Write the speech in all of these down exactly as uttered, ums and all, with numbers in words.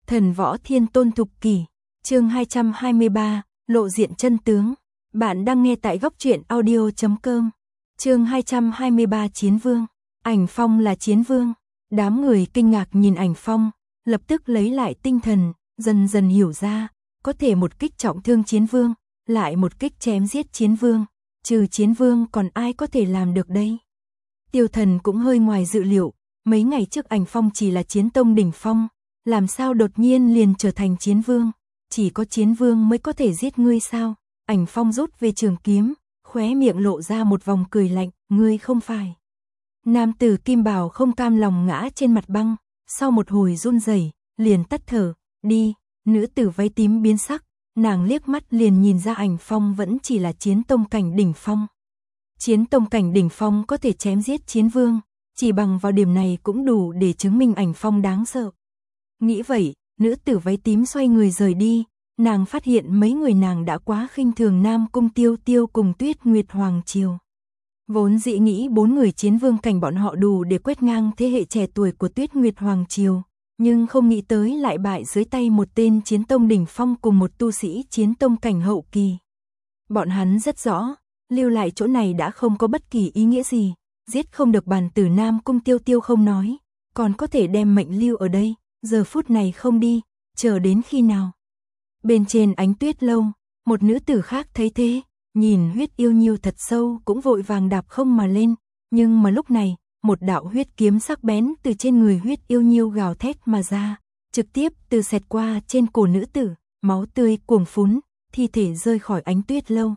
Thần võ thiên tôn thục kỷ, chương hai trăm hai mươi ba, lộ diện chân tướng. Bạn đang nghe tại góc truyện audio chấm com. Chương hai trăm hai mươi ba Chiến Vương. Ảnh Phong là Chiến Vương. Đám người kinh ngạc nhìn Ảnh Phong, lập tức lấy lại tinh thần, dần dần hiểu ra, có thể một kích trọng thương Chiến Vương, lại một kích chém giết Chiến Vương, trừ Chiến Vương còn ai có thể làm được đây? Tiêu Thần cũng hơi ngoài dự liệu, mấy ngày trước Ảnh Phong chỉ là chiến tông đỉnh phong, làm sao đột nhiên liền trở thành Chiến Vương, chỉ có Chiến Vương mới có thể giết ngươi sao? Ảnh Phong rút về trường kiếm, khóe miệng lộ ra một vòng cười lạnh, ngươi không phải. Nam tử Kim Bào không cam lòng ngã trên mặt băng, sau một hồi run rẩy, liền tắt thở, đi. Nữ tử váy tím biến sắc, nàng liếc mắt liền nhìn ra Ảnh Phong vẫn chỉ là chiến tông cảnh đỉnh phong. Chiến tông cảnh đỉnh phong có thể chém giết Chiến Vương, chỉ bằng vào điểm này cũng đủ để chứng minh Ảnh Phong đáng sợ. Nghĩ vậy, nữ tử váy tím xoay người rời đi, nàng phát hiện mấy người nàng đã quá khinh thường Nam Cung Tiêu Tiêu cùng Tuyết Nguyệt Hoàng Triều. Vốn dĩ nghĩ bốn người chiến vương cảnh bọn họ đủ để quét ngang thế hệ trẻ tuổi của Tuyết Nguyệt Hoàng Triều, nhưng không nghĩ tới lại bại dưới tay một tên chiến tông đỉnh phong cùng một tu sĩ chiến tông cảnh hậu kỳ. Bọn hắn rất rõ, lưu lại chỗ này đã không có bất kỳ ý nghĩa gì, giết không được bản tử Nam Cung Tiêu Tiêu không nói, còn có thể đem mệnh lưu ở đây, giờ phút này không đi, chờ đến khi nào? Bên trên Ánh Tuyết Lâu, một nữ tử khác thấy thế, nhìn huyết yêu nhiêu thật sâu cũng vội vàng đạp không mà lên, nhưng mà lúc này, một đạo huyết kiếm sắc bén từ trên người huyết yêu nhiêu gào thét mà ra, trực tiếp từ xẹt qua trên cổ nữ tử, máu tươi cuồng phún, thi thể rơi khỏi Ánh Tuyết Lâu.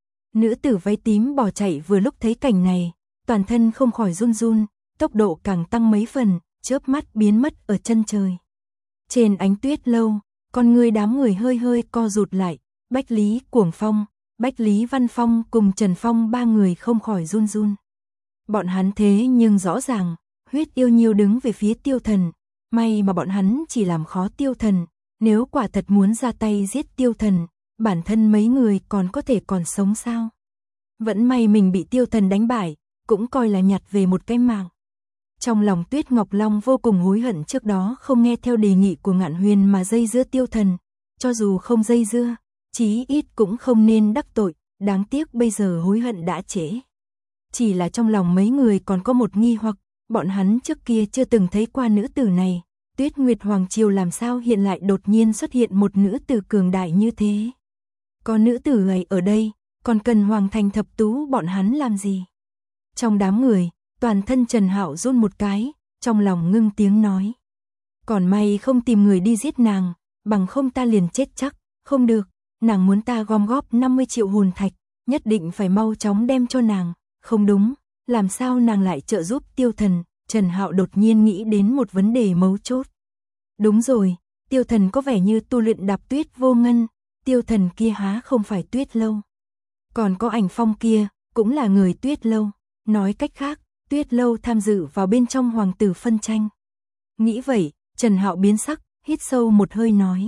Nữ tử váy tím bỏ chạy vừa lúc thấy cảnh này, toàn thân không khỏi run run, tốc độ càng tăng mấy phần, chớp mắt biến mất ở chân trời. Trên Ánh Tuyết Lâu, con người đám người hơi hơi co rụt lại, Bách Lý Cuồng Phong, Bách Lý Văn Phong cùng Trần Phong ba người không khỏi run run. Bọn hắn thế nhưng rõ ràng, huyết yêu nhiêu đứng về phía Tiêu Thần, may mà bọn hắn chỉ làm khó Tiêu Thần, nếu quả thật muốn ra tay giết Tiêu Thần, bản thân mấy người còn có thể còn sống sao? Vẫn may mình bị Tiêu Thần đánh bại, cũng coi là nhặt về một cái mạng. Trong lòng Tuyết Ngọc Long vô cùng hối hận trước đó không nghe theo đề nghị của Ngạn Huyền mà dây dưa Tiêu Thần, cho dù không dây dưa, chí ít cũng không nên đắc tội, đáng tiếc bây giờ hối hận đã trễ. Chỉ là trong lòng mấy người còn có một nghi hoặc, bọn hắn trước kia chưa từng thấy qua nữ tử này, Tuyết Nguyệt Hoàng Triều làm sao hiện lại đột nhiên xuất hiện một nữ tử cường đại như thế. Có nữ tử ấy ở đây, còn cần Hoàng Thành Thập Tú bọn hắn làm gì? Trong đám người, toàn thân Trần Hạo run một cái, trong lòng ngưng tiếng nói. Còn may không tìm người đi giết nàng, bằng không ta liền chết chắc, không được, nàng muốn ta gom góp năm mươi triệu hồn thạch, nhất định phải mau chóng đem cho nàng, không đúng, làm sao nàng lại trợ giúp Tiêu Thần, Trần Hạo đột nhiên nghĩ đến một vấn đề mấu chốt. Đúng rồi, Tiêu Thần có vẻ như tu luyện đạp tuyết vô ngân, Tiêu Thần kia há không phải Tuyết Lâu. Còn có Ảnh Phong kia, cũng là người Tuyết Lâu, nói cách khác, Tuyết Lâu tham dự vào bên trong hoàng tử phân tranh. Nghĩ vậy, Trần Hạo biến sắc, hít sâu một hơi nói.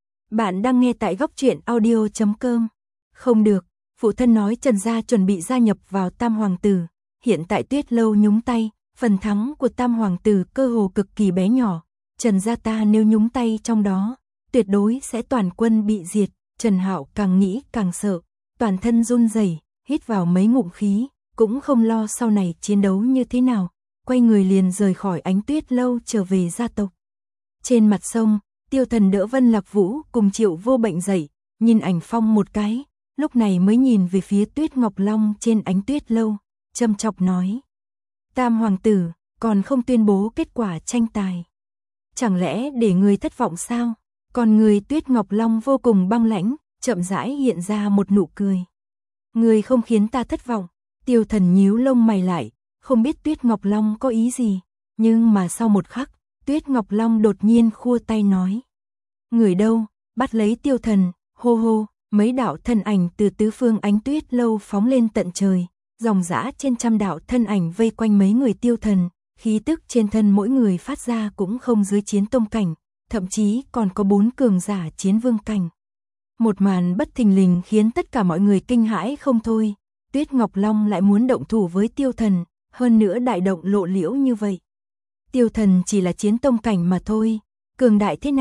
Bạn đang nghe tại góc truyện audio chấm com. Không được, phụ thân nói Trần gia chuẩn bị gia nhập vào Tam Hoàng tử, hiện tại Tuyết Lâu nhúng tay, phần thắng của Tam Hoàng tử cơ hồ cực kỳ bé nhỏ, Trần gia ta nếu nhúng tay trong đó, tuyệt đối sẽ toàn quân bị diệt. Trần Hạo càng nghĩ càng sợ, toàn thân run rẩy, hít vào mấy ngụm khí, cũng không lo sau này chiến đấu như thế nào, quay người liền rời khỏi Ánh Tuyết Lâu trở về gia tộc. Trên mặt sông, Tiêu Thần đỡ Vân Lạc Vũ cùng Triệu Vô Bệnh dậy, nhìn Ảnh Phong một cái, lúc này mới nhìn về phía Tuyết Ngọc Long trên Ánh Tuyết Lâu, châm chọc nói. Tam Hoàng tử, còn không tuyên bố kết quả tranh tài. Chẳng lẽ để người thất vọng sao? Còn người Tuyết Ngọc Long vô cùng băng lãnh, chậm rãi hiện ra một nụ cười. Người không khiến ta thất vọng. Tiêu Thần nhíu lông mày lại, không biết Tuyết Ngọc Long có ý gì, nhưng mà sau một khắc, Tuyết Ngọc Long đột nhiên khua tay nói. Người đâu, bắt lấy Tiêu Thần, hô hô, mấy đạo thân ảnh từ tứ phương Ánh Tuyết Lâu phóng lên tận trời, dòng dã trên trăm đạo thân ảnh vây quanh mấy người Tiêu Thần, khí tức trên thân mỗi người phát ra cũng không dưới chiến tông cảnh, thậm chí còn có bốn cường giả chiến vương cảnh. Một màn bất thình lình khiến tất cả mọi người kinh hãi không thôi. Tuyết Ngọc Long lại muốn động thủ với Tiêu Thần, hơn nữa đại động lộ liễu như vậy. Tiêu Thần chỉ là chiến tông cảnh mà thôi, cường đại thế nào,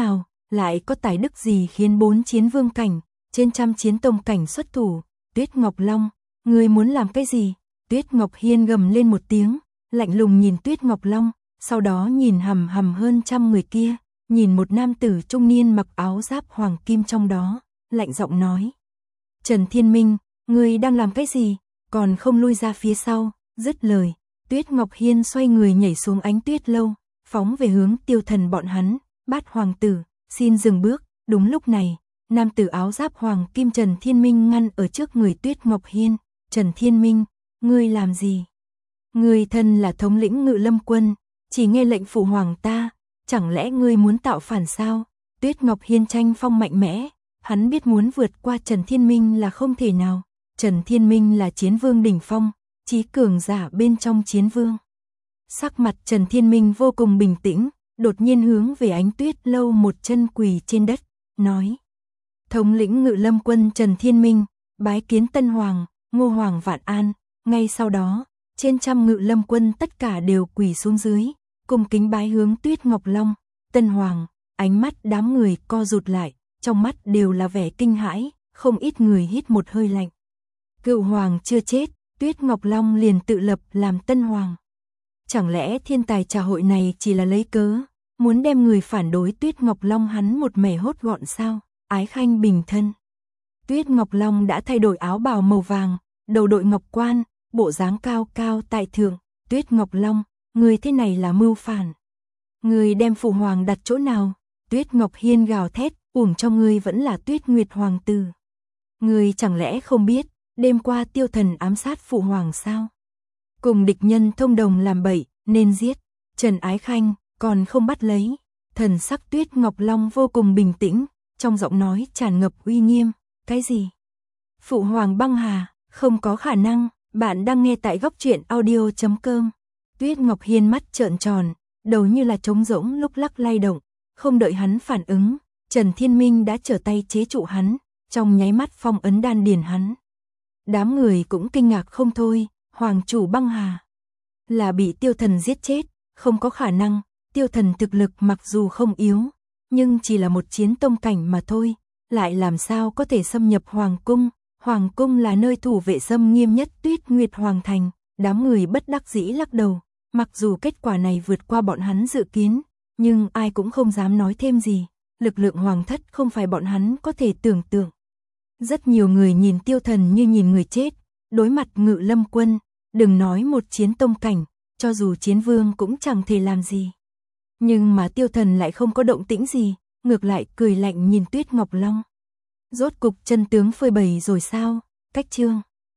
lại có tài đức gì khiến bốn chiến vương cảnh, trên trăm chiến tông cảnh xuất thủ? Tuyết Ngọc Long, ngươi muốn làm cái gì? Tuyết Ngọc Hiên gầm lên một tiếng, lạnh lùng nhìn Tuyết Ngọc Long, sau đó nhìn hầm hầm hơn trăm người kia, nhìn một nam tử trung niên mặc áo giáp hoàng kim trong đó, lạnh giọng nói. Trần Thiên Minh, ngươi đang làm cái gì? Còn không lui ra phía sau. Dứt lời, Tuyết Ngọc Hiên xoay người nhảy xuống ánh tuyết lâu, phóng về hướng Tiêu Thần bọn hắn. Bát hoàng tử, xin dừng bước. Đúng lúc này, nam tử áo giáp hoàng kim Trần Thiên Minh ngăn ở trước người Tuyết Ngọc Hiên. Trần Thiên Minh, ngươi làm gì? Ngươi thân là thống lĩnh Ngự Lâm quân, chỉ nghe lệnh phụ hoàng ta, chẳng lẽ ngươi muốn tạo phản sao? Tuyết Ngọc Hiên tranh phong mạnh mẽ, hắn biết muốn vượt qua Trần Thiên Minh là không thể nào. Trần Thiên Minh là chiến vương đỉnh phong, chí cường giả bên trong chiến vương. Sắc mặt Trần Thiên Minh vô cùng bình tĩnh, đột nhiên hướng về ánh tuyết lâu một chân quỳ trên đất, nói. Thống lĩnh Ngự Lâm quân Trần Thiên Minh, bái kiến Tân Hoàng, Ngô Hoàng vạn an. Ngay sau đó, trên trăm Ngự Lâm quân tất cả đều quỳ xuống dưới, cùng kính bái hướng Tuyết Ngọc Long. Tân Hoàng, ánh mắt đám người co rụt lại, trong mắt đều là vẻ kinh hãi, không ít người hít một hơi lạnh. Cựu Hoàng chưa chết, Tuyết Ngọc Long liền tự lập làm Tân Hoàng. Chẳng lẽ thiên tài trà hội này chỉ là lấy cớ, muốn đem người phản đối Tuyết Ngọc Long hắn một mẻ hốt gọn sao? Ái Khanh bình thân. Tuyết Ngọc Long đã thay đổi áo bào màu vàng, đầu đội ngọc quan, bộ dáng cao cao tại thượng. Tuyết Ngọc Long, người thế này là mưu phản. Người đem phụ hoàng đặt chỗ nào? Tuyết Ngọc Hiên gào thét, uổng cho ngươi vẫn là Tuyết Nguyệt hoàng tử. Người chẳng lẽ không biết, đêm qua Tiêu Thần ám sát phụ hoàng sao? Cùng địch nhân thông đồng làm bậy, nên giết. Trần Ái Khanh, còn không bắt lấy. Thần sắc Tuyết Ngọc Long vô cùng bình tĩnh, trong giọng nói tràn ngập uy nghiêm. Cái gì? Phụ hoàng băng hà, không có khả năng. Bạn đang nghe tại góc truyện audio chấm com. Tuyết Ngọc Hiên mắt trợn tròn, đầu như là trống rỗng lúc lắc lay động. Không đợi hắn phản ứng, Trần Thiên Minh đã trở tay chế trụ hắn, trong nháy mắt phong ấn đan điền hắn. Đám người cũng kinh ngạc không thôi, hoàng chủ băng hà là bị Tiêu Thần giết chết, không có khả năng. Tiêu Thần thực lực mặc dù không yếu, nhưng chỉ là một chiến tông cảnh mà thôi, lại làm sao có thể xâm nhập hoàng cung? Hoàng cung là nơi thủ vệ xâm nghiêm nhất Tuyết Nguyệt hoàng thành. Đám người bất đắc dĩ lắc đầu, mặc dù kết quả này vượt qua bọn hắn dự kiến, nhưng ai cũng không dám nói thêm gì. Lực lượng hoàng thất không phải bọn hắn có thể tưởng tượng. Rất nhiều người nhìn Tiêu Thần như nhìn người chết, đối mặt Ngự Lâm quân, đừng nói một chiến tông cảnh, cho dù chiến vương cũng chẳng thể làm gì. Nhưng mà Tiêu Thần lại không có động tĩnh gì, ngược lại cười lạnh nhìn Tuyết Ngọc Long. Rốt cục chân tướng phơi bày rồi sao? Cách chương